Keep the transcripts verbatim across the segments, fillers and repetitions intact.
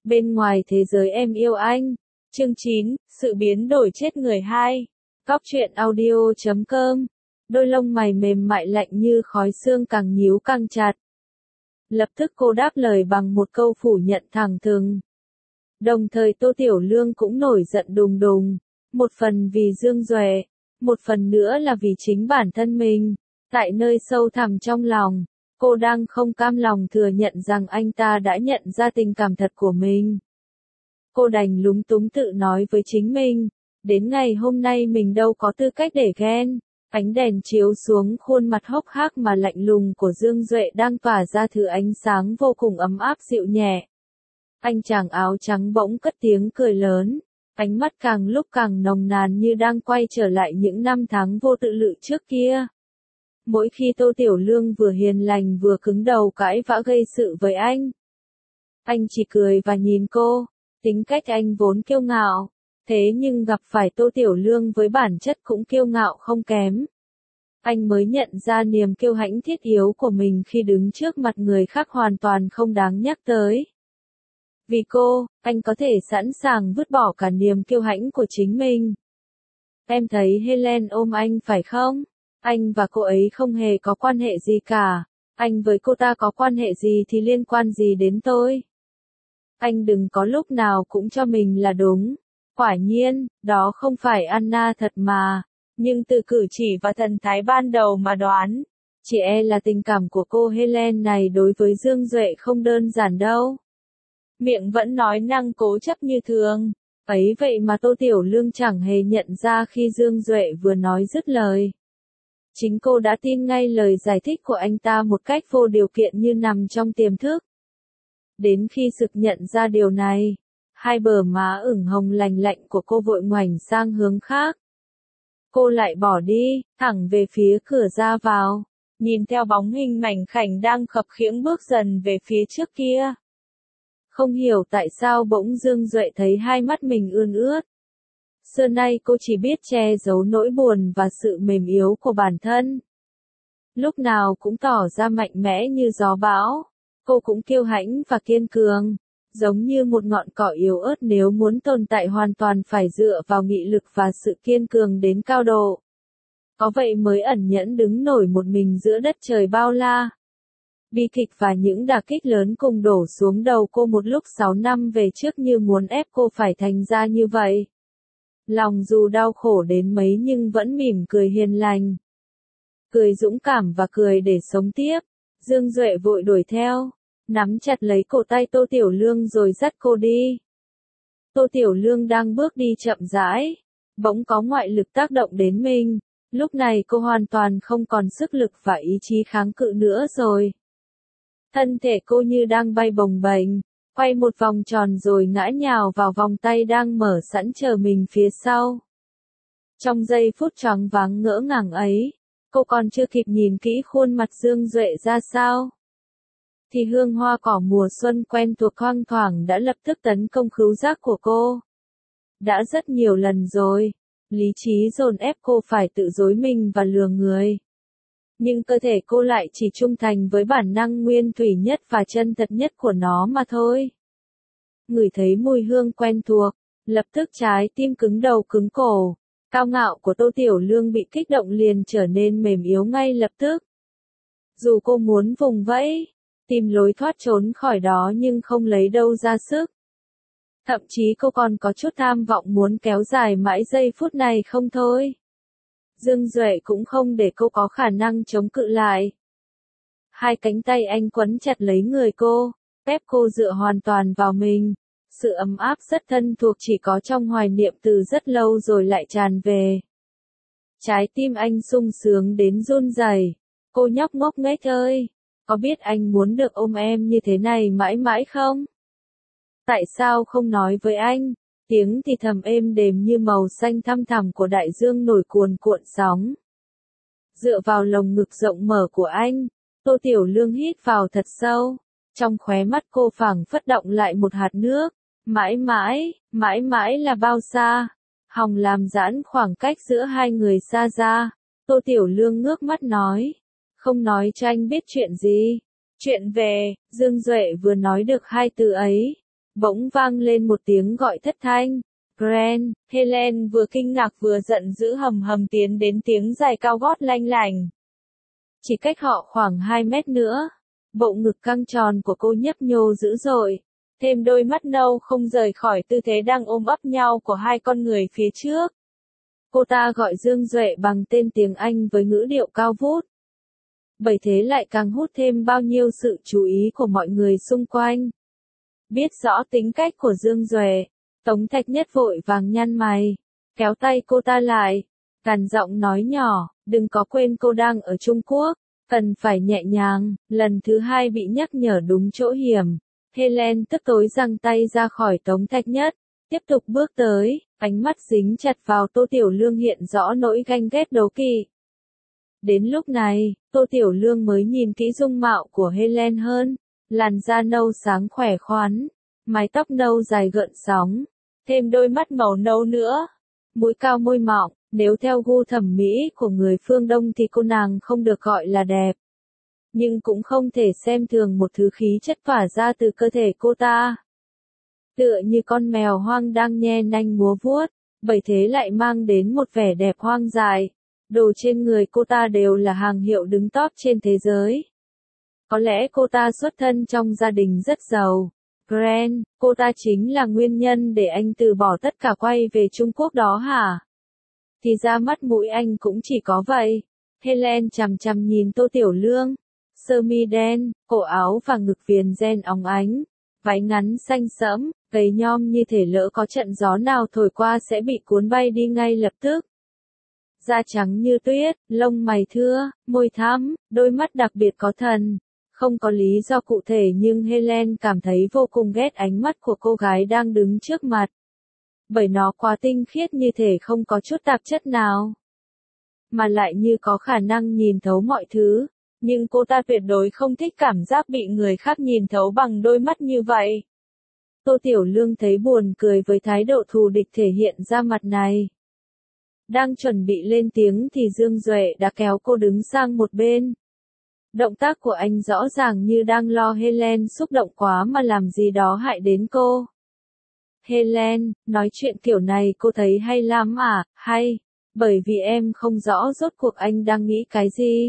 Bên ngoài thế giới em yêu anh. Chương chín, sự biến đổi chết người hai. Cóc truyện audio chấm com. Đôi lông mày mềm mại lạnh như khói xương càng nhíu càng chặt. Lập tức cô đáp lời bằng một câu phủ nhận thẳng thừng. Đồng thời Tô Tiểu Lương cũng nổi giận đùng đùng. Một phần vì Dương Duệ, một phần nữa là vì chính bản thân mình. Tại nơi sâu thẳm trong lòng, cô đang không cam lòng thừa nhận rằng anh ta đã nhận ra tình cảm thật của mình. Cô đành lúng túng tự nói với chính mình, đến ngày hôm nay mình đâu có tư cách để ghen. Ánh đèn chiếu xuống khuôn mặt hốc hác mà lạnh lùng của Dương Duệ đang tỏa ra thứ ánh sáng vô cùng ấm áp dịu nhẹ. Anh chàng áo trắng bỗng cất tiếng cười lớn, ánh mắt càng lúc càng nồng nàn như đang quay trở lại những năm tháng vô tự lự trước kia. Mỗi khi Tô Tiểu Lương vừa hiền lành vừa cứng đầu cãi vã gây sự với anh, anh chỉ cười và nhìn cô. Tính cách anh vốn kiêu ngạo, thế nhưng gặp phải Tô Tiểu Lương với bản chất cũng kiêu ngạo không kém. Anh mới nhận ra niềm kiêu hãnh thiết yếu của mình khi đứng trước mặt người khác hoàn toàn không đáng nhắc tới. Vì cô, anh có thể sẵn sàng vứt bỏ cả niềm kiêu hãnh của chính mình. Em thấy Helen ôm anh phải không? Anh và cô ấy không hề có quan hệ gì cả. Anh với cô ta có quan hệ gì thì liên quan gì đến tôi? Anh đừng có lúc nào cũng cho mình là đúng. Quả nhiên, đó không phải Anna thật mà. Nhưng từ cử chỉ và thần thái ban đầu mà đoán, chỉ e là tình cảm của cô Helen này đối với Dương Duệ không đơn giản đâu. Miệng vẫn nói năng cố chấp như thường. Ấy vậy mà Tô Tiểu Lương chẳng hề nhận ra khi Dương Duệ vừa nói dứt lời. Chính cô đã tin ngay lời giải thích của anh ta một cách vô điều kiện như nằm trong tiềm thức. Đến khi sực nhận ra điều này, hai bờ má ửng hồng lành lạnh của cô vội ngoảnh sang hướng khác. Cô lại bỏ đi, thẳng về phía cửa ra vào, nhìn theo bóng hình mảnh khảnh đang khập khiễng bước dần về phía trước kia. Không hiểu tại sao bỗng Dương Duệ thấy hai mắt mình ươn ướt. Xưa nay cô chỉ biết che giấu nỗi buồn và sự mềm yếu của bản thân. Lúc nào cũng tỏ ra mạnh mẽ như gió bão. Cô cũng kiêu hãnh và kiên cường, giống như một ngọn cỏ yếu ớt nếu muốn tồn tại hoàn toàn phải dựa vào nghị lực và sự kiên cường đến cao độ. Có vậy mới ẩn nhẫn đứng nổi một mình giữa đất trời bao la. Bi kịch và những đả kích lớn cùng đổ xuống đầu cô một lúc sáu năm về trước như muốn ép cô phải thành ra như vậy. Lòng dù đau khổ đến mấy nhưng vẫn mỉm cười hiền lành. Cười dũng cảm và cười để sống tiếp. Dương Duệ vội đuổi theo, nắm chặt lấy cổ tay Tô Tiểu Lương rồi dắt cô đi. Tô Tiểu Lương đang bước đi chậm rãi, bỗng có ngoại lực tác động đến mình, lúc này cô hoàn toàn không còn sức lực và ý chí kháng cự nữa rồi. Thân thể cô như đang bay bồng bềnh, quay một vòng tròn rồi ngã nhào vào vòng tay đang mở sẵn chờ mình phía sau. Trong giây phút choáng váng ngỡ ngàng ấy, cô còn chưa kịp nhìn kỹ khuôn mặt Dương Duệ ra sao, thì hương hoa cỏ mùa xuân quen thuộc thoang thoảng đã lập tức tấn công khứu giác của cô. Đã rất nhiều lần rồi, lý trí dồn ép cô phải tự dối mình và lừa người. Nhưng cơ thể cô lại chỉ trung thành với bản năng nguyên thủy nhất và chân thật nhất của nó mà thôi. Ngửi thấy mùi hương quen thuộc, lập tức trái tim cứng đầu cứng cổ. Cao ngạo của Tô Tiểu Lương bị kích động liền trở nên mềm yếu ngay lập tức. Dù cô muốn vùng vẫy, tìm lối thoát trốn khỏi đó nhưng không lấy đâu ra sức. Thậm chí cô còn có chút tham vọng muốn kéo dài mãi giây phút này không thôi. Dương Duệ cũng không để cô có khả năng chống cự lại. Hai cánh tay anh quấn chặt lấy người cô, ép cô dựa hoàn toàn vào mình. Sự ấm áp rất thân thuộc chỉ có trong hoài niệm từ rất lâu rồi lại tràn về. Trái tim anh sung sướng đến run rẩy. Cô nhóc ngốc nghếch ơi, có biết anh muốn được ôm em như thế này mãi mãi không? Tại sao không nói với anh? Tiếng thì thầm êm đềm như màu xanh thăm thẳm của đại dương nổi cuồn cuộn sóng. Dựa vào lồng ngực rộng mở của anh, Tô Tiểu Lương hít vào thật sâu. Trong khóe mắt cô phảng phất động lại một hạt nước. Mãi mãi, mãi mãi là bao xa? Hòng làm giãn khoảng cách giữa hai người xa ra. Tô Tiểu Lương ngước mắt nói. Không nói cho anh biết chuyện gì. Chuyện về, Dương Duệ vừa nói được hai từ ấy. Bỗng vang lên một tiếng gọi thất thanh. Grant, Helen vừa kinh ngạc vừa giận dữ hầm hầm tiến đến tiếng giày cao gót lanh lành. Chỉ cách họ khoảng hai mét nữa. Bộ ngực căng tròn của cô nhấp nhô dữ dội. Thêm đôi mắt nâu không rời khỏi tư thế đang ôm ấp nhau của hai con người phía trước. Cô ta gọi Dương Duệ bằng tên tiếng Anh với ngữ điệu cao vút. Bởi thế lại càng hút thêm bao nhiêu sự chú ý của mọi người xung quanh. Biết rõ tính cách của Dương Duệ, Tống Thạch Nhất vội vàng nhăn mày, kéo tay cô ta lại, gằn giọng nói nhỏ, đừng có quên cô đang ở Trung Quốc, cần phải nhẹ nhàng. Lần thứ hai bị nhắc nhở đúng chỗ hiểm, Helen tức tối giằng tay ra khỏi Tống Thạch Nhất, tiếp tục bước tới, ánh mắt dính chặt vào Tô Tiểu Lương hiện rõ nỗi ganh ghét đố kỵ. Đến lúc này, Tô Tiểu Lương mới nhìn kỹ dung mạo của Helen hơn, làn da nâu sáng khỏe khoắn, mái tóc nâu dài gợn sóng, thêm đôi mắt màu nâu nữa, mũi cao môi mọng, nếu theo gu thẩm mỹ của người phương Đông thì cô nàng không được gọi là đẹp. Nhưng cũng không thể xem thường một thứ khí chất tỏa ra từ cơ thể cô ta. Tựa như con mèo hoang đang nhe nanh múa vuốt, bởi thế lại mang đến một vẻ đẹp hoang dại. Đồ trên người cô ta đều là hàng hiệu đứng top trên thế giới. Có lẽ cô ta xuất thân trong gia đình rất giàu. Grant, cô ta chính là nguyên nhân để anh từ bỏ tất cả quay về Trung Quốc đó hả? Thì ra mắt mũi anh cũng chỉ có vậy. Helen chằm chằm nhìn Tô Tiểu Lương. Sơ mi đen, cổ áo và ngực viền ren óng ánh. Váy ngắn xanh sẫm, gầy nhom như thể lỡ có trận gió nào thổi qua sẽ bị cuốn bay đi ngay lập tức. Da trắng như tuyết, lông mày thưa, môi thắm, đôi mắt đặc biệt có thần. Không có lý do cụ thể nhưng Helen cảm thấy vô cùng ghét ánh mắt của cô gái đang đứng trước mặt. Bởi nó quá tinh khiết như thể không có chút tạp chất nào. Mà lại như có khả năng nhìn thấu mọi thứ. Nhưng cô ta tuyệt đối không thích cảm giác bị người khác nhìn thấu bằng đôi mắt như vậy. Tô Tiểu Lương thấy buồn cười với thái độ thù địch thể hiện ra mặt này. Đang chuẩn bị lên tiếng thì Dương Duệ đã kéo cô đứng sang một bên. Động tác của anh rõ ràng như đang lo Helen xúc động quá mà làm gì đó hại đến cô. Helen, nói chuyện kiểu này cô thấy hay lắm à? Hay, bởi vì em không rõ rốt cuộc anh đang nghĩ cái gì.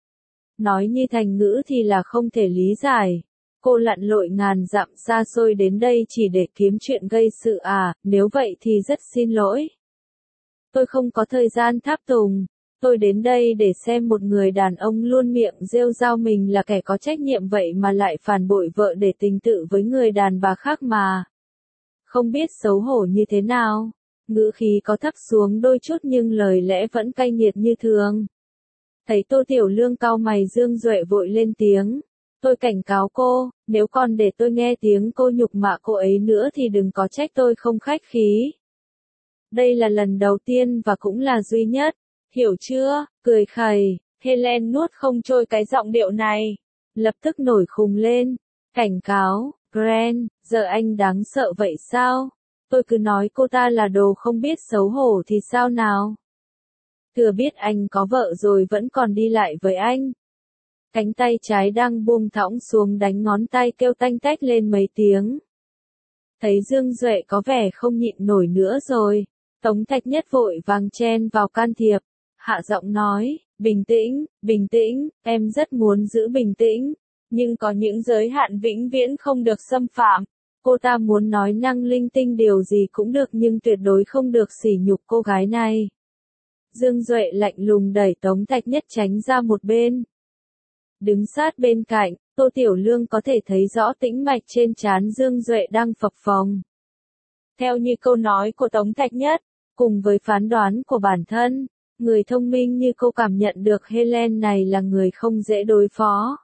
Nói như thành ngữ thì là không thể lý giải. Cô lặn lội ngàn dặm xa xôi đến đây chỉ để kiếm chuyện gây sự à? Nếu vậy thì rất xin lỗi. Tôi không có thời gian tháp tùng. Tôi đến đây để xem một người đàn ông luôn miệng rêu rao mình là kẻ có trách nhiệm vậy mà lại phản bội vợ để tình tự với người đàn bà khác mà. Không biết xấu hổ như thế nào. Ngữ khí có thấp xuống đôi chút nhưng lời lẽ vẫn cay nghiệt như thường. Thấy Tô Tiểu Lương cau mày Dương Duệ vội lên tiếng. Tôi cảnh cáo cô, nếu còn để tôi nghe tiếng cô nhục mạ cô ấy nữa thì đừng có trách tôi không khách khí. Đây là lần đầu tiên và cũng là duy nhất. Hiểu chưa? Cười khẩy, Helen nuốt không trôi cái giọng điệu này. Lập tức nổi khùng lên. Cảnh cáo, Grant, giờ anh đáng sợ vậy sao? Tôi cứ nói cô ta là đồ không biết xấu hổ thì sao nào? Thừa biết anh có vợ rồi vẫn còn đi lại với anh. Cánh tay trái đang buông thõng xuống đánh ngón tay kêu tanh tách lên mấy tiếng. Thấy Dương Duệ có vẻ không nhịn nổi nữa rồi. Tống Thạch Nhất vội vàng chen vào can thiệp. Hạ giọng nói, bình tĩnh, bình tĩnh, em rất muốn giữ bình tĩnh. Nhưng có những giới hạn vĩnh viễn không được xâm phạm. Cô ta muốn nói năng linh tinh điều gì cũng được nhưng tuyệt đối không được sỉ nhục cô gái này. Dương Duệ lạnh lùng đẩy Tống Thạch Nhất tránh ra một bên. Đứng sát bên cạnh, Tô Tiểu Lương có thể thấy rõ tĩnh mạch trên trán Dương Duệ đang phập phồng. Theo như câu nói của Tống Thạch Nhất, cùng với phán đoán của bản thân, người thông minh như cô cảm nhận được Helen này là người không dễ đối phó.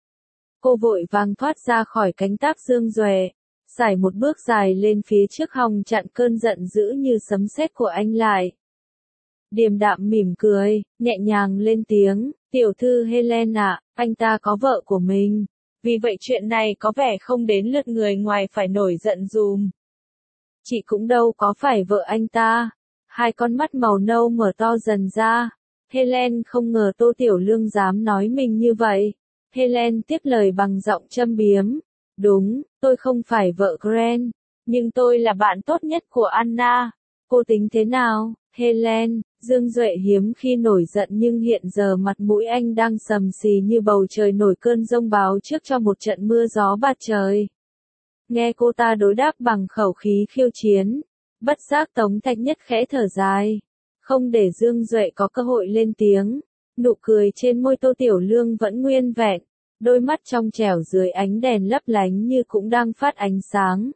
Cô vội vàng thoát ra khỏi cánh táp Dương Duệ, sải một bước dài lên phía trước hòng chặn cơn giận dữ như sấm sét của anh lại. Điềm đạm mỉm cười, nhẹ nhàng lên tiếng, tiểu thư Helen ạ, anh ta có vợ của mình. Vì vậy chuyện này có vẻ không đến lượt người ngoài phải nổi giận dùm. Chị cũng đâu có phải vợ anh ta. Hai con mắt màu nâu mở to dần ra. Helen không ngờ Tô Tiểu Lương dám nói mình như vậy. Helen tiếp lời bằng giọng châm biếm. Đúng, tôi không phải vợ Grant, nhưng tôi là bạn tốt nhất của Anna. Cô tính thế nào, Helen? Dương Duệ hiếm khi nổi giận nhưng hiện giờ mặt mũi anh đang sầm xì như bầu trời nổi cơn giông báo trước cho một trận mưa gió bạt trời. Nghe cô ta đối đáp bằng khẩu khí khiêu chiến, bất giác Tống Thạch Nhất khẽ thở dài. Không để Dương Duệ có cơ hội lên tiếng, nụ cười trên môi Tô Tiểu Lương vẫn nguyên vẹn, đôi mắt trong trẻo dưới ánh đèn lấp lánh như cũng đang phát ánh sáng.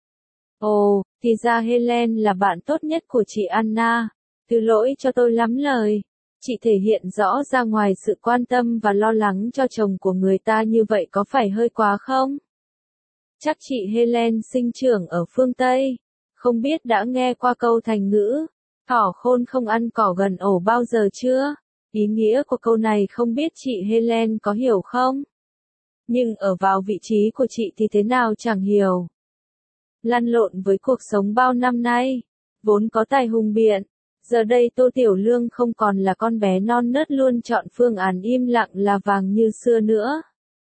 Ồ, thì ra Helen là bạn tốt nhất của chị Anna. Thứ lỗi cho tôi lắm lời. Chị thể hiện rõ ra ngoài sự quan tâm và lo lắng cho chồng của người ta như vậy có phải hơi quá không? Chắc chị Helen sinh trưởng ở phương Tây. Không biết đã nghe qua câu thành ngữ, thỏ khôn không ăn cỏ gần ổ bao giờ chưa? Ý nghĩa của câu này không biết chị Helen có hiểu không? Nhưng ở vào vị trí của chị thì thế nào chẳng hiểu. Lăn lộn với cuộc sống bao năm nay, vốn có tài hùng biện. Giờ đây Tô Tiểu Lương không còn là con bé non nớt luôn chọn phương án im lặng là vàng như xưa nữa.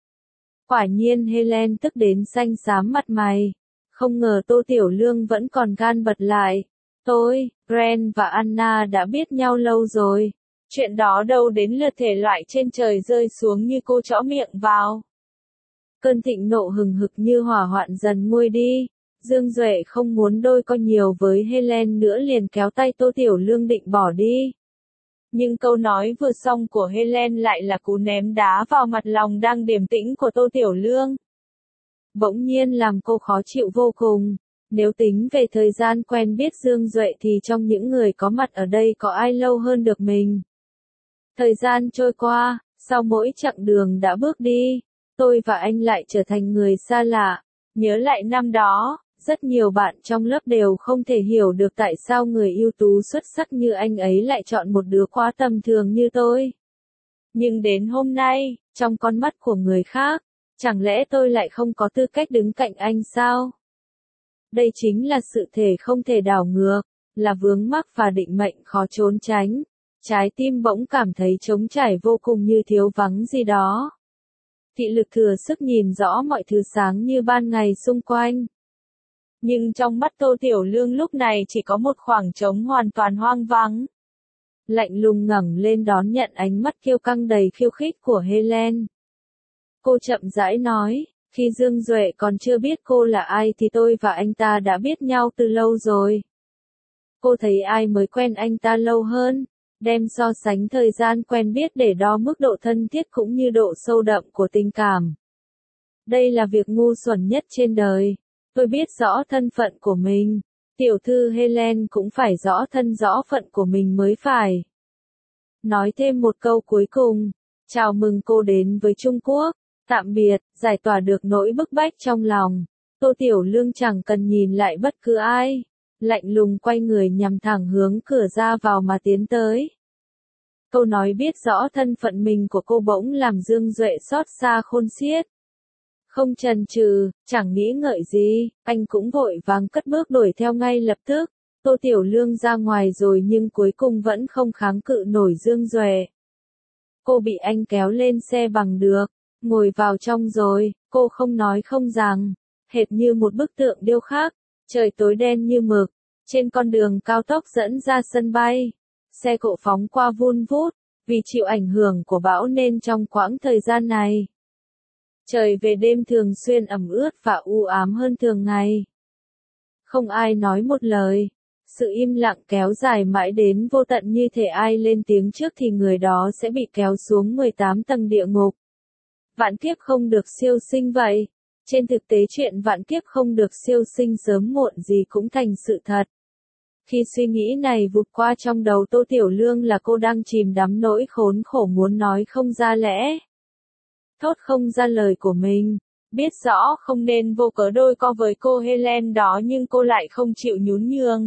Quả nhiên Helen tức đến xanh xám mặt mày. Không ngờ Tô Tiểu Lương vẫn còn gan bật lại. Tôi, Grant và Anna đã biết nhau lâu rồi. Chuyện đó đâu đến lượt thể loại trên trời rơi xuống như cô chõ miệng vào. Cơn thịnh nộ hừng hực như hỏa hoạn dần nguôi đi. Dương Duệ không muốn đôi co nhiều với Helen nữa liền kéo tay Tô Tiểu Lương định bỏ đi. Nhưng câu nói vừa xong của Helen lại là cú ném đá vào mặt lòng đang điềm tĩnh của Tô Tiểu Lương. Bỗng nhiên làm cô khó chịu vô cùng. Nếu tính về thời gian quen biết Dương Duệ thì trong những người có mặt ở đây có ai lâu hơn được mình. Thời gian trôi qua, sau mỗi chặng đường đã bước đi, tôi và anh lại trở thành người xa lạ. Nhớ lại năm đó, rất nhiều bạn trong lớp đều không thể hiểu được tại sao người ưu tú xuất sắc như anh ấy lại chọn một đứa quá tầm thường như tôi. Nhưng đến hôm nay, trong con mắt của người khác, chẳng lẽ tôi lại không có tư cách đứng cạnh anh sao? Đây chính là sự thể không thể đảo ngược, là vướng mắc và định mệnh khó trốn tránh. Trái tim bỗng cảm thấy trống trải vô cùng như thiếu vắng gì đó. Thị lực thừa sức nhìn rõ mọi thứ sáng như ban ngày xung quanh. Nhưng trong mắt Tô Tiểu Lương lúc này chỉ có một khoảng trống hoàn toàn hoang vắng. Lạnh lùng ngẩng lên đón nhận ánh mắt kiêu căng đầy khiêu khích của Helen. Cô chậm rãi nói, khi Dương Duệ còn chưa biết cô là ai thì tôi và anh ta đã biết nhau từ lâu rồi. Cô thấy ai mới quen anh ta lâu hơn, đem so sánh thời gian quen biết để đo mức độ thân thiết cũng như độ sâu đậm của tình cảm. Đây là việc ngu xuẩn nhất trên đời. Tôi biết rõ thân phận của mình. Tiểu thư Helen cũng phải rõ thân rõ phận của mình mới phải. Nói thêm một câu cuối cùng. Chào mừng cô đến với Trung Quốc. Tạm biệt, giải tỏa được nỗi bức bách trong lòng. Tô Tiểu Lương chẳng cần nhìn lại bất cứ ai. Lạnh lùng quay người nhằm thẳng hướng cửa ra vào mà tiến tới. Câu nói biết rõ thân phận mình của cô bỗng làm Dương Duệ xót xa khôn xiết. Không chần chừ, chẳng nghĩ ngợi gì, anh cũng vội vàng cất bước đuổi theo ngay lập tức. Tô Tiểu Lương ra ngoài rồi nhưng cuối cùng vẫn không kháng cự nổi Dương Duệ. Cô bị anh kéo lên xe bằng được, ngồi vào trong rồi, cô không nói không rằng, hệt như một bức tượng điêu khắc. Trời tối đen như mực, trên con đường cao tốc dẫn ra sân bay, xe cộ phóng qua vun vút, vì chịu ảnh hưởng của bão nên trong quãng thời gian này, trời về đêm thường xuyên ẩm ướt và u ám hơn thường ngày. Không ai nói một lời, sự im lặng kéo dài mãi đến vô tận như thể ai lên tiếng trước thì người đó sẽ bị kéo xuống mười tám tầng địa ngục. Vạn kiếp không được siêu sinh vậy. Trên thực tế chuyện vạn kiếp không được siêu sinh sớm muộn gì cũng thành sự thật. Khi suy nghĩ này vụt qua trong đầu Tô Tiểu Lương là cô đang chìm đắm nỗi khốn khổ muốn nói không ra lẽ. Thốt không ra lời của mình. Biết rõ không nên vô cớ đôi co với cô Helen đó nhưng cô lại không chịu nhún nhường.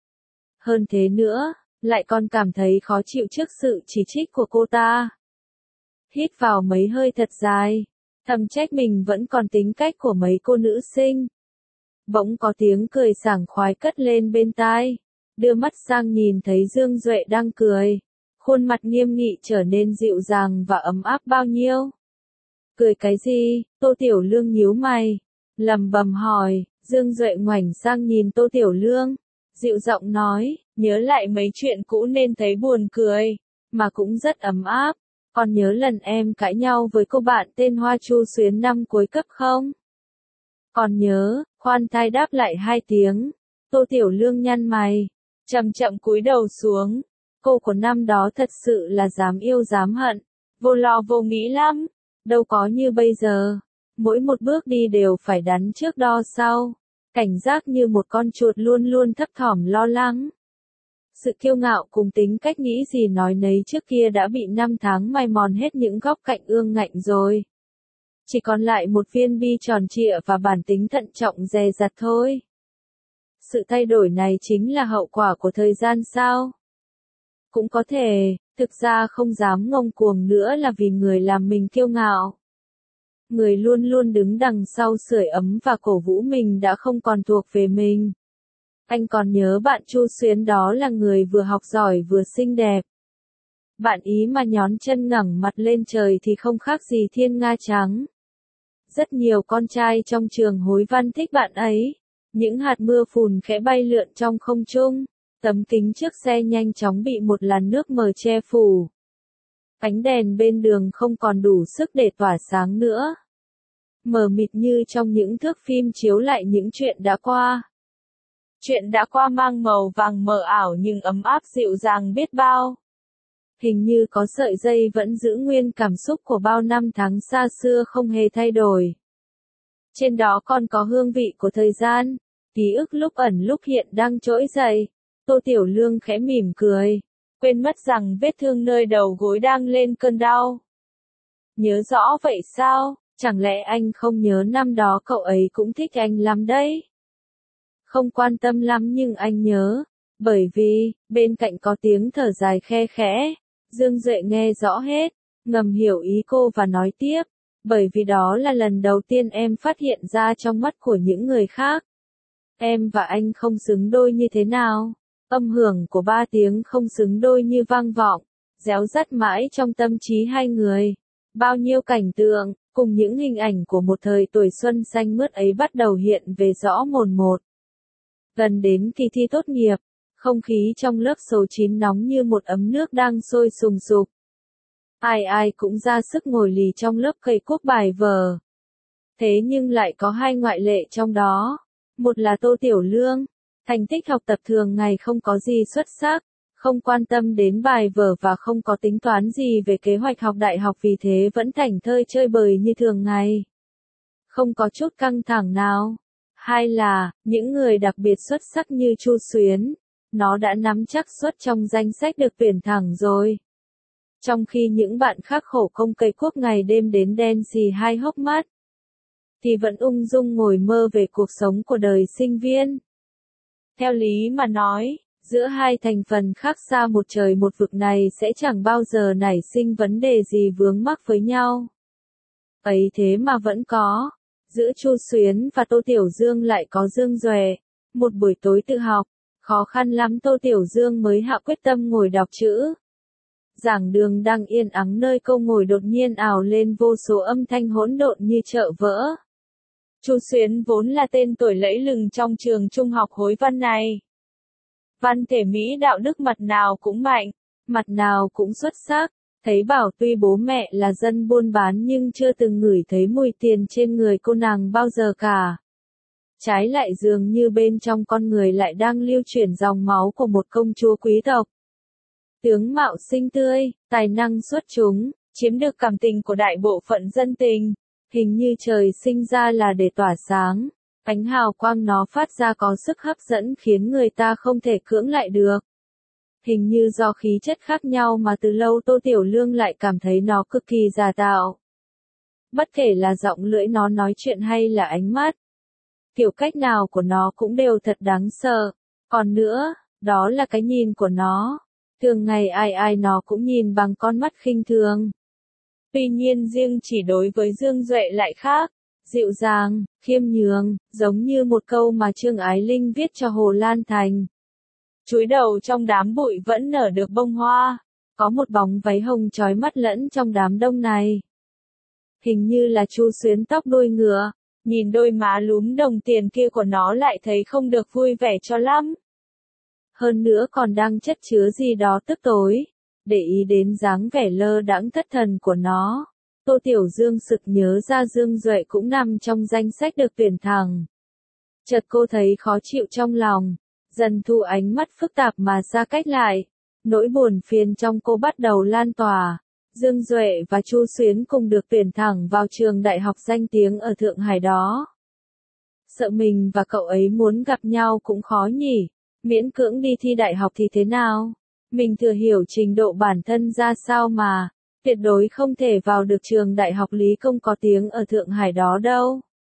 Hơn thế nữa, lại còn cảm thấy khó chịu trước sự chỉ trích của cô ta. Hít vào mấy hơi thật dài. Thầm trách mình vẫn còn tính cách của mấy cô nữ sinh. Bỗng có tiếng cười sảng khoái cất lên bên tai. Đưa mắt sang nhìn thấy Dương Duệ đang cười. Khuôn mặt nghiêm nghị trở nên dịu dàng và ấm áp bao nhiêu. Cười cái gì? Tô Tiểu Lương nhíu mày. Lầm bầm hỏi, Dương Duệ ngoảnh sang nhìn Tô Tiểu Lương, dịu giọng nói, nhớ lại mấy chuyện cũ nên thấy buồn cười, mà cũng rất ấm áp. Còn nhớ lần em cãi nhau với cô bạn tên Hoa Chu Xuyến năm cuối cấp không? Còn nhớ, khoan thai đáp lại hai tiếng. Tô Tiểu Lương nhăn mày, chậm chậm cúi đầu xuống. Cô của năm đó thật sự là dám yêu dám hận, vô lo vô nghĩ lắm, đâu có như bây giờ. Mỗi một bước đi đều phải đắn trước đo sau, cảnh giác như một con chuột luôn luôn thấp thỏm lo lắng. Sự kiêu ngạo cùng tính cách nghĩ gì nói nấy trước kia đã bị năm tháng mài mòn hết những góc cạnh ương ngạnh rồi. Chỉ còn lại một viên bi tròn trịa và bản tính thận trọng dè dặt thôi. Sự thay đổi này chính là hậu quả của thời gian sao? Cũng có thể, thực ra không dám ngông cuồng nữa là vì người làm mình kiêu ngạo. Người luôn luôn đứng đằng sau sưởi ấm và cổ vũ mình đã không còn thuộc về mình. Anh còn nhớ bạn Chu Xuyến đó là người vừa học giỏi vừa xinh đẹp. Bạn ý mà nhón chân ngẩng mặt lên trời thì không khác gì thiên nga trắng. Rất nhiều con trai trong trường hối văn thích bạn ấy. Những hạt mưa phùn khẽ bay lượn trong không trung. Tấm kính trước xe nhanh chóng bị một làn nước mờ che phủ. Ánh đèn bên đường không còn đủ sức để tỏa sáng nữa. Mờ mịt như trong những thước phim chiếu lại những chuyện đã qua. Chuyện đã qua mang màu vàng mờ ảo nhưng ấm áp dịu dàng biết bao. Hình như có sợi dây vẫn giữ nguyên cảm xúc của bao năm tháng xa xưa không hề thay đổi. Trên đó còn có hương vị của thời gian, ký ức lúc ẩn lúc hiện đang trỗi dậy. Tô Tiểu Lương khẽ mỉm cười, quên mất rằng vết thương nơi đầu gối đang lên cơn đau. Nhớ rõ vậy sao, chẳng lẽ anh không nhớ năm đó cậu ấy cũng thích anh lắm đấy? Không quan tâm lắm nhưng anh nhớ, bởi vì, bên cạnh có tiếng thở dài khe khẽ, Dương Duệ nghe rõ hết, ngầm hiểu ý cô và nói tiếp, bởi vì đó là lần đầu tiên em phát hiện ra trong mắt của những người khác. Em và anh không xứng đôi như thế nào? Âm hưởng của ba tiếng không xứng đôi như vang vọng, réo rắt mãi trong tâm trí hai người. Bao nhiêu cảnh tượng, cùng những hình ảnh của một thời tuổi xuân xanh mướt ấy bắt đầu hiện về rõ mồn một. Gần đến kỳ thi tốt nghiệp, không khí trong lớp số chín nóng như một ấm nước đang sôi sùng sục. Ai ai cũng ra sức ngồi lì trong lớp cày cuốc bài vở. Thế nhưng lại có hai ngoại lệ trong đó. Một là Tô Tiểu Lương, thành tích học tập thường ngày không có gì xuất sắc, không quan tâm đến bài vở và không có tính toán gì về kế hoạch học đại học vì thế vẫn thảnh thơi chơi bời như thường ngày. Không có chút căng thẳng nào. Hai là, những người đặc biệt xuất sắc như Chu Xuyến, nó đã nắm chắc suất trong danh sách được tuyển thẳng rồi. Trong khi những bạn khác khổ công cày cuốc ngày đêm đến đen xì hai hốc mắt, thì vẫn ung dung ngồi mơ về cuộc sống của đời sinh viên. Theo lý mà nói, giữa hai thành phần khác xa một trời một vực này sẽ chẳng bao giờ nảy sinh vấn đề gì vướng mắc với nhau. Ấy thế mà vẫn có. Giữa Chu Xuyến và Tô Tiểu Dương lại có Dương Duệ. Một buổi tối tự học, khó khăn lắm Tô Tiểu Dương mới hạ quyết tâm ngồi đọc chữ. Giảng đường đang yên ắng nơi cô ngồi đột nhiên ào lên vô số âm thanh hỗn độn như chợ vỡ. Chu Xuyến vốn là tên tuổi lẫy lừng trong trường trung học hối văn này. Văn thể Mỹ đạo đức mặt nào cũng mạnh, mặt nào cũng xuất sắc. Thấy bảo tuy bố mẹ là dân buôn bán nhưng chưa từng ngửi thấy mùi tiền trên người cô nàng bao giờ cả. Trái lại dường như bên trong con người lại đang lưu chuyển dòng máu của một công chúa quý tộc. Tướng mạo xinh tươi, tài năng xuất chúng, chiếm được cảm tình của đại bộ phận dân tình. Hình như trời sinh ra là để tỏa sáng. Ánh hào quang nó phát ra có sức hấp dẫn khiến người ta không thể cưỡng lại được. Hình như do khí chất khác nhau mà từ lâu Tô Tiểu Lương lại cảm thấy nó cực kỳ giả tạo. Bất kể là giọng lưỡi nó nói chuyện hay là ánh mắt, kiểu cách nào của nó cũng đều thật đáng sợ. Còn nữa, đó là cái nhìn của nó. Thường ngày ai ai nó cũng nhìn bằng con mắt khinh thường. Tuy nhiên riêng chỉ đối với Dương Duệ lại khác. Dịu dàng, khiêm nhường, giống như một câu mà Trương Ái Linh viết cho Hồ Lan Thành. Chúi đầu trong đám bụi vẫn nở được bông hoa, có một bóng váy hồng chói mắt lẫn trong đám đông này. Hình như là Chu Xuyến tóc đuôi ngựa, Nhìn đôi má lúm đồng tiền kia của nó lại thấy không được vui vẻ cho lắm. Hơn nữa còn đang chất chứa gì đó tức tối. Để ý đến dáng vẻ lơ đãng thất thần của nó. Tô Tiểu Dương sực nhớ ra Dương Duệ cũng nằm trong danh sách được tuyển thẳng. Chợt cô thấy khó chịu trong lòng. Dần thu ánh mắt phức tạp mà xa cách lại. Nỗi buồn phiền trong cô bắt đầu lan tỏa. Dương Duệ và Chu Xuyến cùng được tuyển thẳng vào trường đại học danh tiếng ở Thượng Hải đó. Sợ mình và cậu ấy muốn gặp nhau cũng khó nhỉ. Miễn cưỡng đi thi đại học thì thế nào? Mình thừa hiểu trình độ bản thân ra sao mà. Tuyệt đối không thể vào được trường đại học Lý Công có tiếng ở Thượng Hải đó đâu.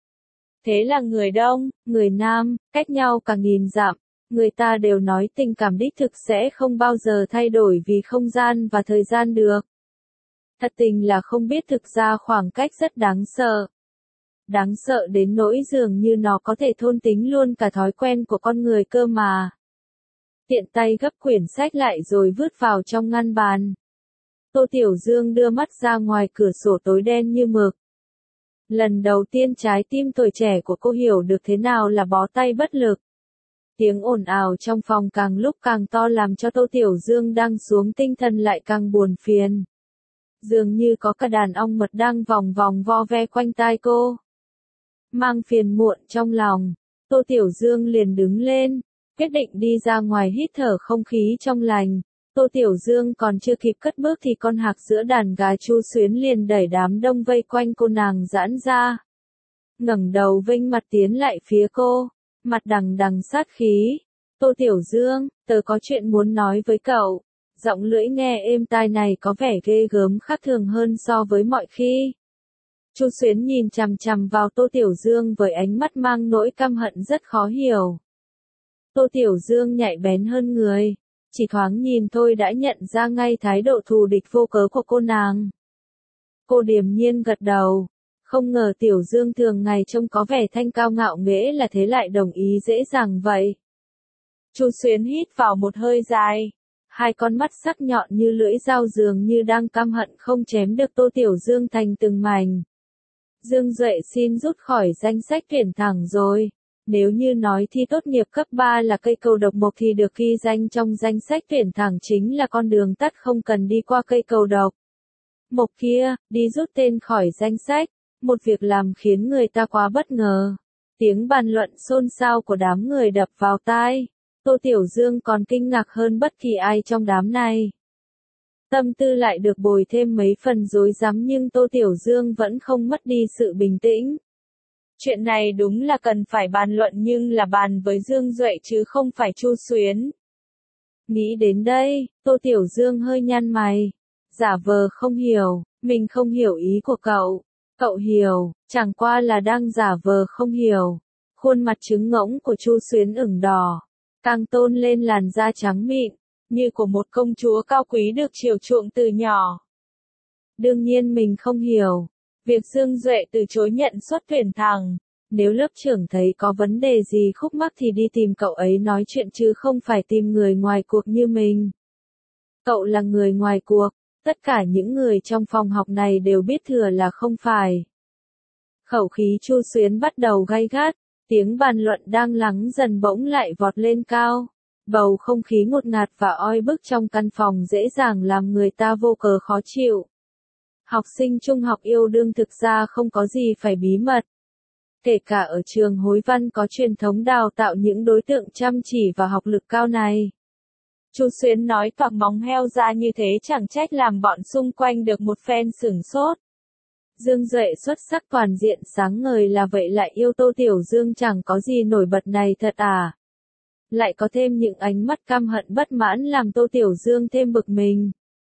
Thế là người Đông, người Nam, cách nhau cả nghìn dặm. Người ta đều nói tình cảm đích thực sẽ không bao giờ thay đổi vì không gian và thời gian được. Thật tình là không biết thực ra khoảng cách rất đáng sợ. Đáng sợ đến nỗi dường như nó có thể thôn tính luôn cả thói quen của con người cơ mà. Tiện tay gấp quyển sách lại rồi vứt vào trong ngăn bàn. Tô Tiểu Dương đưa mắt ra ngoài cửa sổ tối đen như mực. Lần đầu tiên trái tim tuổi trẻ của cô hiểu được thế nào là bó tay bất lực. Tiếng ồn ào trong phòng càng lúc càng to làm cho Tô Tiểu Dương đang xuống tinh thần lại càng buồn phiền. Dường như có cả đàn ong mật đang vòng vòng vo ve quanh tai cô. Mang phiền muộn trong lòng, Tô Tiểu Dương liền đứng lên, quyết định đi ra ngoài hít thở không khí trong lành. Tô Tiểu Dương còn chưa kịp cất bước thì con hạc giữa đàn gà Chu Xuyến liền đẩy đám đông vây quanh cô nàng giãn ra. Ngẩng đầu vênh mặt tiến lại phía cô, mặt đằng đằng sát khí. Tô Tiểu Dương, tớ có chuyện muốn nói với cậu. Giọng lưỡi nghe êm tai này có vẻ ghê gớm khác thường hơn so với mọi khi. Chu Xuyến nhìn chằm chằm vào Tô Tiểu Dương với ánh mắt mang nỗi căm hận rất khó hiểu. Tô Tiểu Dương nhạy bén hơn người. Chỉ thoáng nhìn thôi đã nhận ra ngay thái độ thù địch vô cớ của cô nàng. Cô điềm nhiên gật đầu. Không ngờ Tiểu Dương thường ngày trông có vẻ thanh cao ngạo nghễ là thế lại đồng ý dễ dàng vậy. Chu Xuyến hít vào một hơi dài. Hai con mắt sắc nhọn như lưỡi dao dường như đang căm hận không chém được Tô Tiểu Dương thành từng mảnh. Dương Duệ xin rút khỏi danh sách tuyển thẳng rồi. Nếu như nói thi tốt nghiệp cấp ba là cây cầu độc mộc thì được ghi danh trong danh sách tuyển thẳng chính là con đường tắt không cần đi qua cây cầu độc mộc kia, đi rút tên khỏi danh sách. Một việc làm khiến người ta quá bất ngờ. Tiếng bàn luận xôn xao của đám người đập vào tai. Tô Tiểu Dương còn kinh ngạc hơn bất kỳ ai trong đám này. Tâm tư lại được bồi thêm mấy phần rối rắm nhưng Tô Tiểu Dương vẫn không mất đi sự bình tĩnh. Chuyện này đúng là cần phải bàn luận nhưng là bàn với Dương Duệ chứ không phải Chu Xuyến. Nghĩ đến đây, Tô Tiểu Dương hơi nhăn mày. Giả vờ không hiểu, mình không hiểu ý của cậu. Cậu hiểu, chẳng qua là đang giả vờ không hiểu. Khuôn mặt trứng ngỗng của Chu Xuyến ửng đỏ, càng tôn lên làn da trắng mịn, như của một công chúa cao quý được chiều chuộng từ nhỏ. Đương nhiên mình không hiểu. Việc Dương Duệ từ chối nhận suất tuyển thẳng. Nếu lớp trưởng thấy có vấn đề gì khúc mắc thì đi tìm cậu ấy nói chuyện chứ không phải tìm người ngoài cuộc như mình. Cậu là người ngoài cuộc. Tất cả những người trong phòng học này đều biết thừa là không phải. Khẩu khí Chu Xuyến bắt đầu gay gắt. Tiếng bàn luận đang lắng dần bỗng lại vọt lên cao. Bầu không khí ngột ngạt và oi bức trong căn phòng dễ dàng làm người ta vô cớ khó chịu. Học sinh trung học yêu đương thực ra không có gì phải bí mật. Kể cả ở trường Hối Văn có truyền thống đào tạo những đối tượng chăm chỉ và học lực cao này. Chu Xuyến nói toạc móng heo ra như thế chẳng trách làm bọn xung quanh được một phen sửng sốt. Dương Duệ xuất sắc toàn diện sáng ngời là vậy lại yêu Tô Tiểu Dương chẳng có gì nổi bật này thật à. Lại có thêm những ánh mắt căm hận bất mãn làm Tô Tiểu Dương thêm bực mình.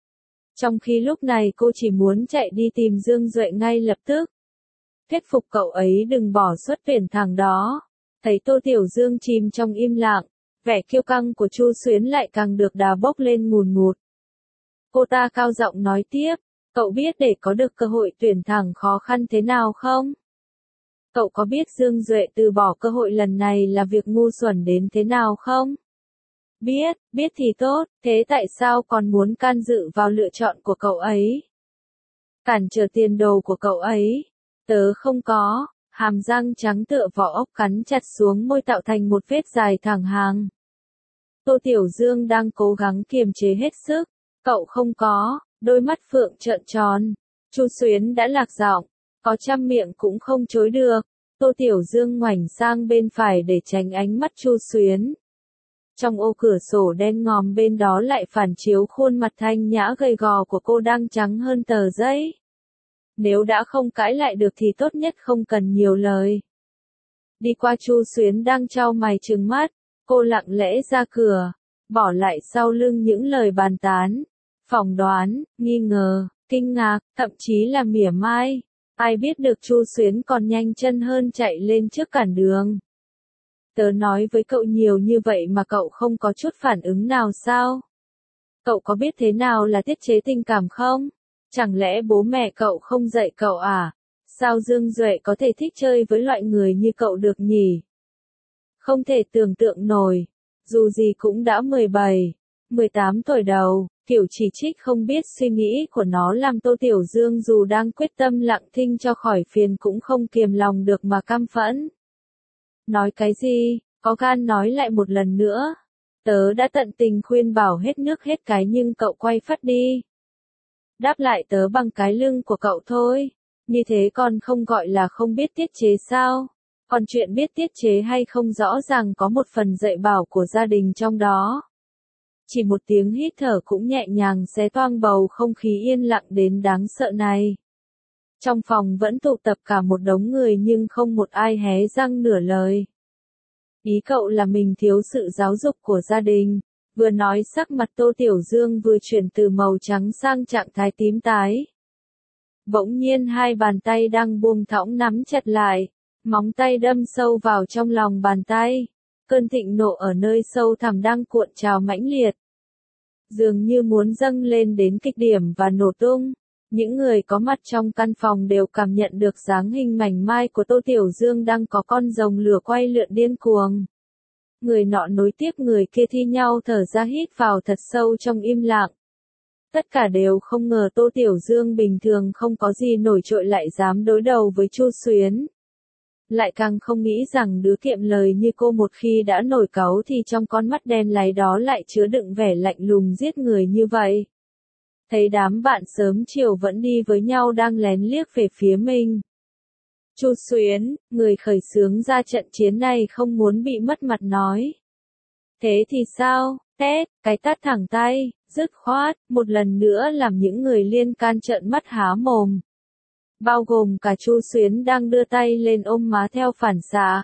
Trong khi lúc này cô chỉ muốn chạy đi tìm Dương Duệ ngay lập tức. Thuyết phục cậu ấy đừng bỏ suất tuyển thẳng đó. Thấy Tô Tiểu Dương chìm trong im lặng, vẻ kiêu căng của Chu Xuyến lại càng được đà bốc lên ngùn ngụt. Cô ta cao giọng nói tiếp, cậu biết để có được cơ hội tuyển thẳng khó khăn thế nào không? Cậu có biết Dương Duệ từ bỏ cơ hội lần này là việc ngu xuẩn đến thế nào không? Biết, biết thì tốt, thế tại sao còn muốn can dự vào lựa chọn của cậu ấy? Cản trở tiền đồ của cậu ấy? Tớ không có, hàm răng trắng tựa vỏ ốc cắn chặt xuống môi tạo thành một vết dài thẳng hàng. Tô Tiểu Dương đang cố gắng kiềm chế hết sức, cậu không có, đôi mắt phượng trợn tròn. Chu Xuyến đã lạc giọng, có trăm miệng cũng không chối được. Tô Tiểu Dương ngoảnh sang bên phải để tránh ánh mắt Chu Xuyến. Trong ô cửa sổ đen ngòm bên đó lại phản chiếu khuôn mặt thanh nhã gầy gò của cô đang trắng hơn tờ giấy. Nếu đã không cãi lại được thì tốt nhất không cần nhiều lời. Đi qua Chu Xuyến đang chau mày trừng mắt, cô lặng lẽ ra cửa, bỏ lại sau lưng những lời bàn tán, phỏng đoán, nghi ngờ, kinh ngạc, thậm chí là mỉa mai. Ai biết được Chu Xuyến còn nhanh chân hơn chạy lên trước cản đường. Tớ nói với cậu nhiều như vậy mà cậu không có chút phản ứng nào sao? Cậu có biết thế nào là tiết chế tình cảm không? Chẳng lẽ bố mẹ cậu không dạy cậu à? Sao Dương Duệ có thể thích chơi với loại người như cậu được nhỉ? Không thể tưởng tượng nổi. Dù gì cũng đã mười bảy, mười tám tuổi đầu, kiểu chỉ trích không biết suy nghĩ của nó làm Tô Tiểu Dương dù đang quyết tâm lặng thinh cho khỏi phiền cũng không kiềm lòng được mà căm phẫn. Nói cái gì, có gan nói lại một lần nữa. Tớ đã tận tình khuyên bảo hết nước hết cái nhưng cậu quay phát đi. Đáp lại tớ bằng cái lưng của cậu thôi. Như thế còn không gọi là không biết tiết chế sao? Còn chuyện biết tiết chế hay không rõ ràng có một phần dạy bảo của gia đình trong đó. Chỉ một tiếng hít thở cũng nhẹ nhàng xé toang bầu không khí yên lặng đến đáng sợ này. Trong phòng vẫn tụ tập cả một đống người nhưng không một ai hé răng nửa lời. Ý cậu là mình thiếu sự giáo dục của gia đình. Vừa nói sắc mặt Tô Tiểu Dương vừa chuyển từ màu trắng sang trạng thái tím tái. Bỗng nhiên hai bàn tay đang buông thõng nắm chặt lại, móng tay đâm sâu vào trong lòng bàn tay. Cơn thịnh nộ ở nơi sâu thẳm đang cuộn trào mãnh liệt. Dường như muốn dâng lên đến kịch điểm và nổ tung. Những người có mặt trong căn phòng đều cảm nhận được dáng hình mảnh mai của Tô Tiểu Dương đang có con rồng lửa quay lượn điên cuồng. Người nọ nối tiếp người kia thi nhau thở ra hít vào thật sâu trong im lặng. Tất cả đều không ngờ Tô Tiểu Dương bình thường không có gì nổi trội lại dám đối đầu với Chu Xuyến. Lại càng không nghĩ rằng đứa kiệm lời như cô một khi đã nổi cáu thì trong con mắt đen láy đó lại chứa đựng vẻ lạnh lùng giết người như vậy. Thấy đám bạn sớm chiều vẫn đi với nhau đang lén liếc về phía mình. Chu Xuyến, người khởi xướng ra trận chiến này không muốn bị mất mặt nói. Thế thì sao? Tét, cái tát thẳng tay, dứt khoát, một lần nữa làm những người liên can trợn mắt há mồm. Bao gồm cả Chu Xuyến đang đưa tay lên ôm má theo phản xạ.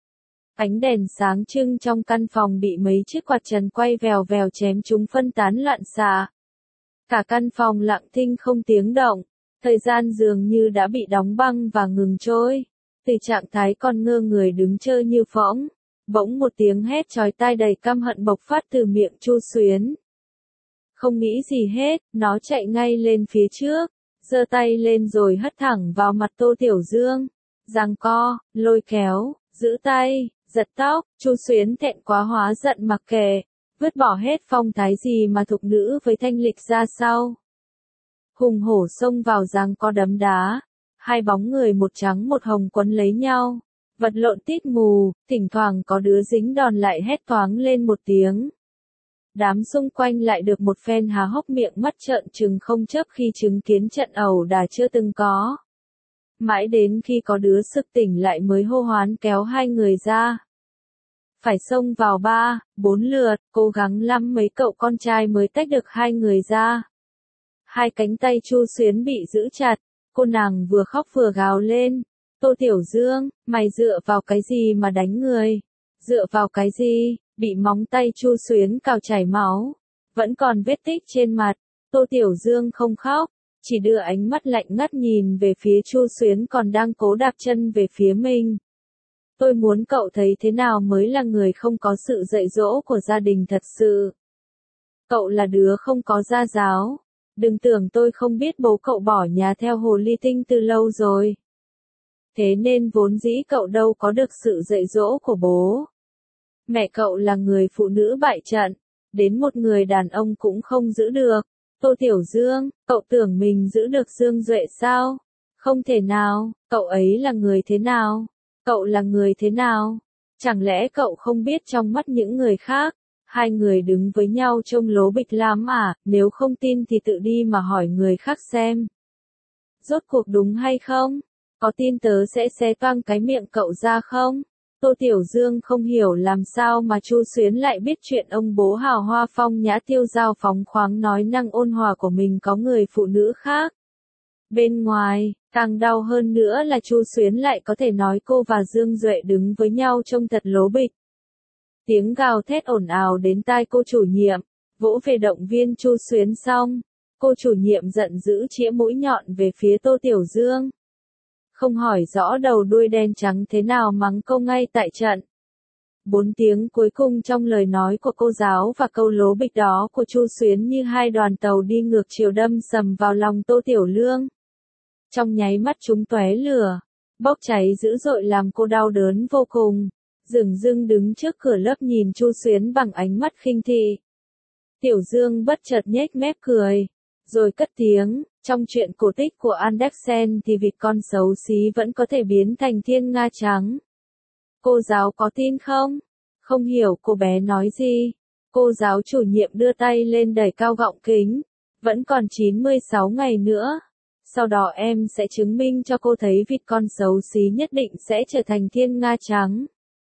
Ánh đèn sáng trưng trong căn phòng bị mấy chiếc quạt trần quay vèo vèo chém chúng phân tán loạn xạ. Cả căn phòng lặng thinh không tiếng động, thời gian dường như đã bị đóng băng và ngừng trôi. Từ trạng thái con ngơ người đứng chơ như phỗng, bỗng một tiếng hét chói tai đầy căm hận bộc phát từ miệng Chu Xuyến. Không nghĩ gì hết, nó chạy ngay lên phía trước, giơ tay lên rồi hất thẳng vào mặt Tô Tiểu Dương. Giằng co, lôi kéo, giữ tay, giật tóc, Chu Xuyến thẹn quá hóa giận mặc kệ, vứt bỏ hết phong thái gì mà thục nữ với thanh lịch ra sau. Hùng hổ xông vào giằng co đấm đá, hai bóng người một trắng một hồng quấn lấy nhau, vật lộn tít mù, thỉnh thoảng có đứa dính đòn lại hét toáng lên một tiếng. Đám xung quanh lại được một phen há hốc miệng mắt trợn trừng không chớp khi chứng kiến trận ẩu đả chưa từng có. Mãi đến khi có đứa sực tỉnh lại mới hô hoán kéo hai người ra. Phải xông vào ba, bốn lượt, cố gắng lắm mấy cậu con trai mới tách được hai người ra. Hai cánh tay Chu Xuyến bị giữ chặt, cô nàng vừa khóc vừa gào lên. Tô Tiểu Dương, mày dựa vào cái gì mà đánh người? Dựa vào cái gì? Bị móng tay Chu Xuyến cào chảy máu, vẫn còn vết tích trên mặt. Tô Tiểu Dương không khóc, chỉ đưa ánh mắt lạnh ngắt nhìn về phía Chu Xuyến còn đang cố đạp chân về phía mình. Tôi muốn cậu thấy thế nào mới là người không có sự dạy dỗ của gia đình thật sự. Cậu là đứa không có gia giáo. Đừng tưởng tôi không biết bố cậu bỏ nhà theo hồ ly tinh từ lâu rồi. Thế nên vốn dĩ cậu đâu có được sự dạy dỗ của bố. Mẹ cậu là người phụ nữ bại trận, đến một người đàn ông cũng không giữ được. Tô Tiểu Dương, cậu tưởng mình giữ được Dương Duệ sao? Không thể nào, cậu ấy là người thế nào? Cậu là người thế nào? Chẳng lẽ cậu không biết trong mắt những người khác, hai người đứng với nhau trông lố bịch lắm à, nếu không tin thì tự đi mà hỏi người khác xem. Rốt cuộc đúng hay không? Có tin tớ sẽ xé toang cái miệng cậu ra không? Tô Tiểu Dương không hiểu làm sao mà Chu Xuyến lại biết chuyện ông bố hào hoa phong nhã tiêu dao phóng khoáng nói năng ôn hòa của mình có người phụ nữ khác. Bên ngoài, càng đau hơn nữa là Chu Xuyến lại có thể nói cô và Dương Duệ đứng với nhau trông thật lố bịch. Tiếng gào thét ồn ào đến tai cô chủ nhiệm, vỗ về động viên Chu Xuyến xong, cô chủ nhiệm giận dữ chĩa mũi nhọn về phía Tô Tiểu Dương. Không hỏi rõ đầu đuôi đen trắng thế nào mắng cô ngay tại trận. Bốn tiếng cuối cùng trong lời nói của cô giáo và câu lố bịch đó của Chu Xuyến như hai đoàn tàu đi ngược chiều đâm sầm vào lòng Tô Tiểu Lương. Trong nháy mắt chúng tóe lửa, bốc cháy dữ dội làm cô đau đớn vô cùng, dửng dưng đứng trước cửa lớp nhìn Chu Xuyến bằng ánh mắt khinh thị. Tiểu Dương bất chợt nhếch mép cười, rồi cất tiếng, trong chuyện cổ tích của Andersen thì vịt con xấu xí vẫn có thể biến thành thiên nga trắng. Cô giáo có tin không? Không hiểu cô bé nói gì. Cô giáo chủ nhiệm đưa tay lên đẩy cao gọng kính. Vẫn còn chín mươi sáu ngày nữa. Sau đó em sẽ chứng minh cho cô thấy vịt con xấu xí nhất định sẽ trở thành thiên nga trắng.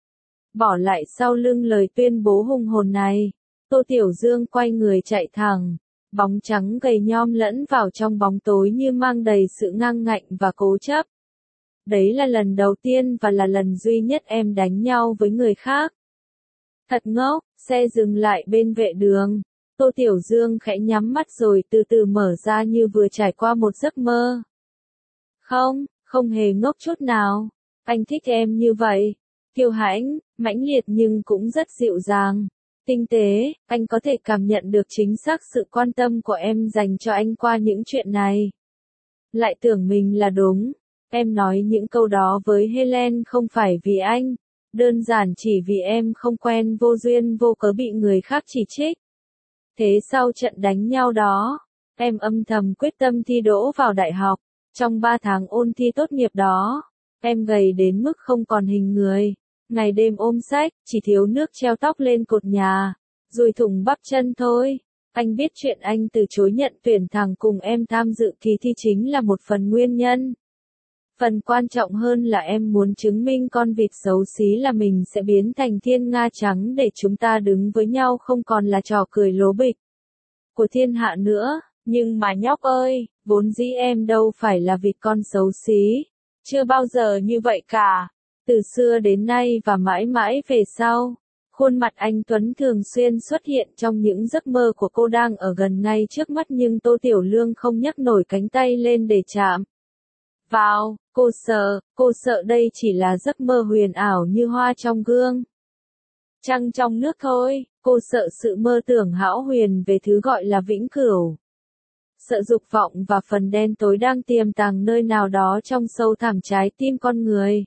Bỏ lại sau lưng lời tuyên bố hùng hồn này, Tô Tiểu Dương quay người chạy thẳng. Bóng trắng gầy nhom lẫn vào trong bóng tối như mang đầy sự ngang ngạnh và cố chấp. Đấy là lần đầu tiên và là lần duy nhất em đánh nhau với người khác. Thật ngốc, xe dừng lại bên vệ đường. Tô Tiểu Dương khẽ nhắm mắt rồi từ từ mở ra như vừa trải qua một giấc mơ. Không, không hề ngốc chút nào. Anh thích em như vậy. Kiêu hãnh, mãnh liệt nhưng cũng rất dịu dàng. Tinh tế, anh có thể cảm nhận được chính xác sự quan tâm của em dành cho anh qua những chuyện này. Lại tưởng mình là đúng. Em nói những câu đó với Helen không phải vì anh. Đơn giản chỉ vì em không quen vô duyên vô cớ bị người khác chỉ trích. Thế sau trận đánh nhau đó, em âm thầm quyết tâm thi đỗ vào đại học. Trong ba tháng ôn thi tốt nghiệp đó, em gầy đến mức không còn hình người. Ngày đêm ôm sách, chỉ thiếu nước treo tóc lên cột nhà, rồi thủng bắp chân thôi. Anh biết chuyện anh từ chối nhận tuyển thẳng cùng em tham dự kỳ thi chính là một phần nguyên nhân. Phần quan trọng hơn là em muốn chứng minh con vịt xấu xí là mình sẽ biến thành thiên nga trắng để chúng ta đứng với nhau không còn là trò cười lố bịch của thiên hạ nữa. Nhưng mà nhóc ơi, vốn dĩ em đâu phải là vịt con xấu xí. Chưa bao giờ như vậy cả. Từ xưa đến nay và mãi mãi về sau, khuôn mặt anh Tuấn thường xuyên xuất hiện trong những giấc mơ của cô đang ở gần ngay trước mắt nhưng Tô Tiểu Lương không nhấc nổi cánh tay lên để chạm vào. Cô sợ, cô sợ đây chỉ là giấc mơ huyền ảo như hoa trong gương trăng trong nước thôi. Cô sợ sự mơ tưởng hão huyền về thứ gọi là vĩnh cửu. Sợ dục vọng và phần đen tối đang tiềm tàng nơi nào đó trong sâu thẳm trái tim con người.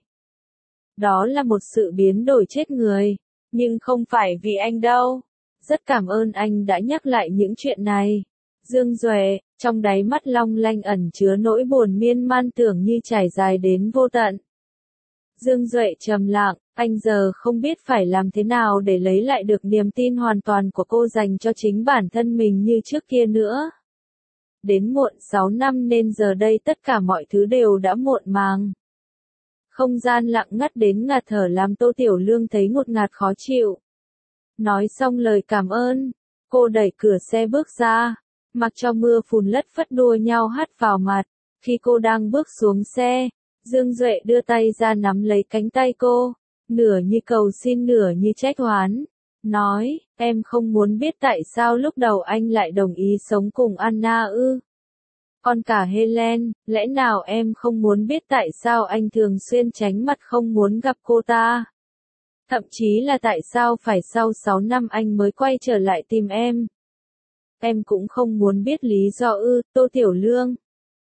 Đó là một sự biến đổi chết người, nhưng không phải vì anh đâu. Rất cảm ơn anh đã nhắc lại những chuyện này. Dương Duệ, trong đáy mắt long lanh ẩn chứa nỗi buồn miên man tưởng như trải dài đến vô tận. Dương Duệ trầm lặng, anh giờ không biết phải làm thế nào để lấy lại được niềm tin hoàn toàn của cô dành cho chính bản thân mình như trước kia nữa. Đến muộn sáu năm nên giờ đây tất cả mọi thứ đều đã muộn màng. Không gian lặng ngắt đến ngạt thở làm Tô Tiểu Lương thấy ngột ngạt khó chịu. Nói xong lời cảm ơn, cô đẩy cửa xe bước ra, mặc cho mưa phùn lất phất đua nhau hắt vào mặt. Khi cô đang bước xuống xe, Dương Duệ đưa tay ra nắm lấy cánh tay cô, nửa như cầu xin nửa như trách oán. Nói, em không muốn biết tại sao lúc đầu anh lại đồng ý sống cùng Anna ư? Còn cả Helen, lẽ nào em không muốn biết tại sao anh thường xuyên tránh mặt không muốn gặp cô ta? Thậm chí là tại sao phải sau sáu năm anh mới quay trở lại tìm em? Em cũng không muốn biết lý do ư, Tô Tiểu Lương.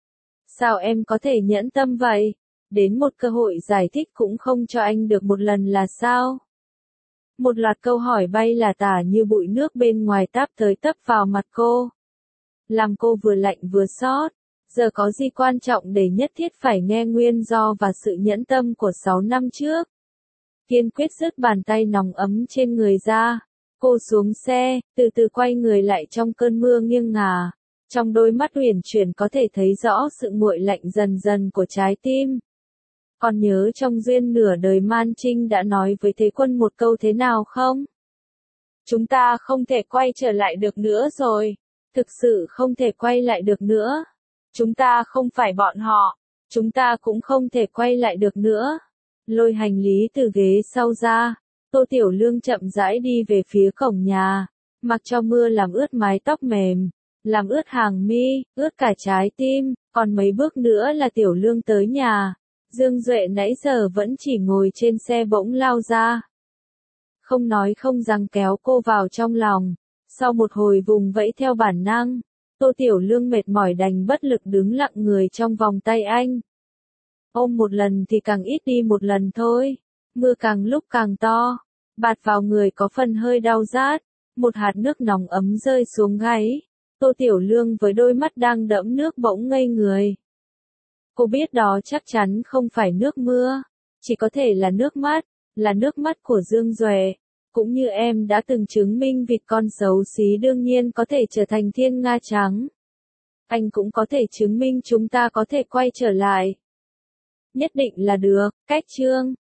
Sao em có thể nhẫn tâm vậy? Đến một cơ hội giải thích cũng không cho anh được một lần là sao? Một loạt câu hỏi bay là tả như bụi nước bên ngoài táp tới tấp vào mặt cô. Làm cô vừa lạnh vừa xót. Giờ có gì quan trọng để nhất thiết phải nghe nguyên do và sự nhẫn tâm của sáu năm trước. Kiên quyết rứt bàn tay nóng ấm trên người ra. Cô xuống xe, từ từ quay người lại trong cơn mưa nghiêng ngả. Trong đôi mắt uyển chuyển có thể thấy rõ sự nguội lạnh dần dần của trái tim. Còn nhớ trong duyên nửa đời Man Trinh đã nói với Thế Quân một câu thế nào không? Chúng ta không thể quay trở lại được nữa rồi. Thực sự không thể quay lại được nữa. Chúng ta không phải bọn họ. Chúng ta cũng không thể quay lại được nữa. Lôi hành lý từ ghế sau ra. Tô Tiểu Lương chậm rãi đi về phía cổng nhà. Mặc cho mưa làm ướt mái tóc mềm. Làm ướt hàng mi, ướt cả trái tim. Còn mấy bước nữa là Tiểu Lương tới nhà. Dương Duệ nãy giờ vẫn chỉ ngồi trên xe bỗng lao ra. Không nói không rằng kéo cô vào trong lòng. Sau một hồi vùng vẫy theo bản năng, Tô Tiểu Lương mệt mỏi đành bất lực đứng lặng người trong vòng tay anh. Ôm một lần thì càng ít đi một lần thôi. Mưa càng lúc càng to. Bạt vào người có phần hơi đau rát. Một hạt nước nóng ấm rơi xuống gáy. Tô Tiểu Lương với đôi mắt đang đẫm nước bỗng ngây người. Cô biết đó chắc chắn không phải nước mưa. Chỉ có thể là nước mắt. Là nước mắt của Dương Duệ. Cũng như em đã từng chứng minh vịt con xấu xí đương nhiên có thể trở thành thiên nga trắng. Anh cũng có thể chứng minh chúng ta có thể quay trở lại. Nhất định là được, cách chương.